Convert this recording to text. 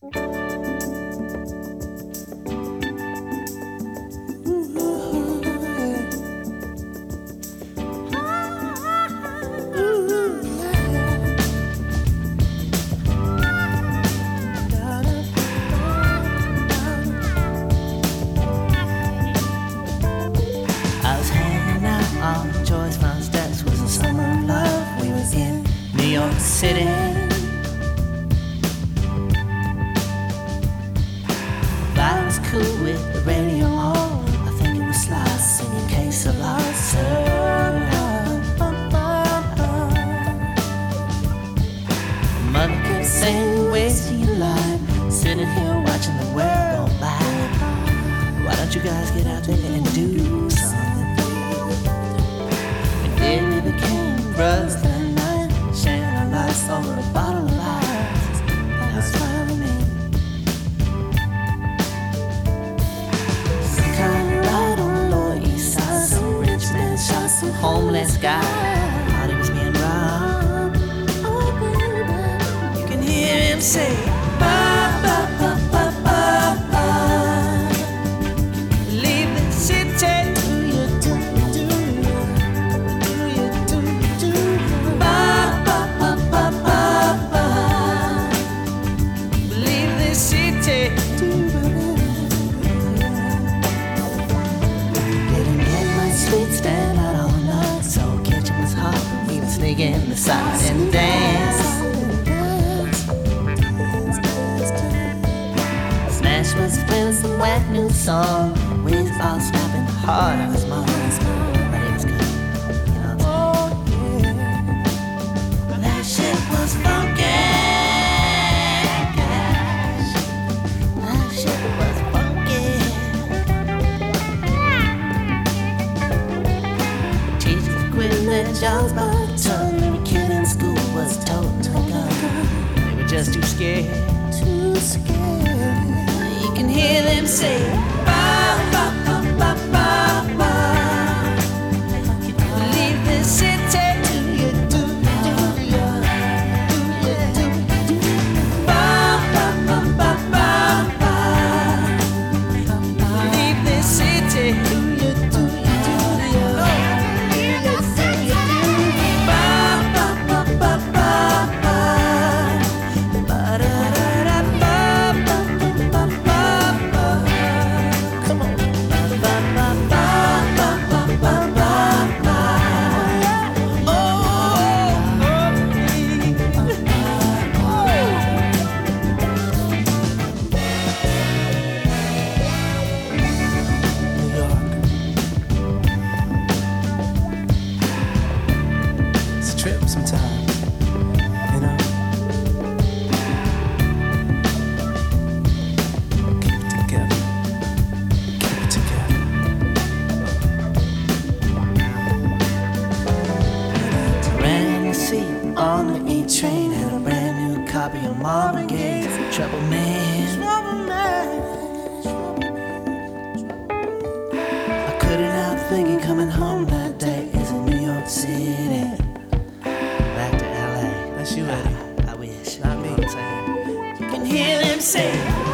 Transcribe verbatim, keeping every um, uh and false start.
City. I was cool with the radio on. I think it was Sly singing Case of Lost. Mother kept saying, wasting your life, sitting here watching the world go by. Why don't you guys get out there and do something? And then we became brothers that night, sharing our lives over a bottle of ice. That was fine with me. Some kind of ride on the Lower East Side, some rich man shot some homeless guy. Thought he was being robbed. You can hear him say, ba ba ba ba ba ba. Leave the city, do you do do do you do do ba ba ba ba ba ba. Leave the city. Didn't get my sweet stand out all night, so kitchen was hot. We would sneak in the side and dance. Smash was feeling some wet new song. We was all snapping hard on his mom. But it was good, you know what I'm saying? That shit was funky. That shit was funky. Teachers quitting their jobs by the ton. Every kid in school was toting a gun. They were just too scared. Too scared. You can hear them say, ba ba ba ba ba ba. Leave the city, do you do do you do you do do ba ba ba ba ba ba. Leave the city, do you do you do you ba ba ba ba ba ba. Ba da da da ba ba ba ba ba. Come on. Ba ba ba ba ba ba ba ba. Oh, oh, New York. It's a trip sometimes, you know. Keep it together. Keep it together. Ran in the seat on the E train, had a brand new copy of Marvin Gaye's Trouble Man. I couldn't help thinking coming home that day is in New York City. Back to L A. That's you, Eddie. I, I wish. Not me. You know what I'm saying? You can hear them say,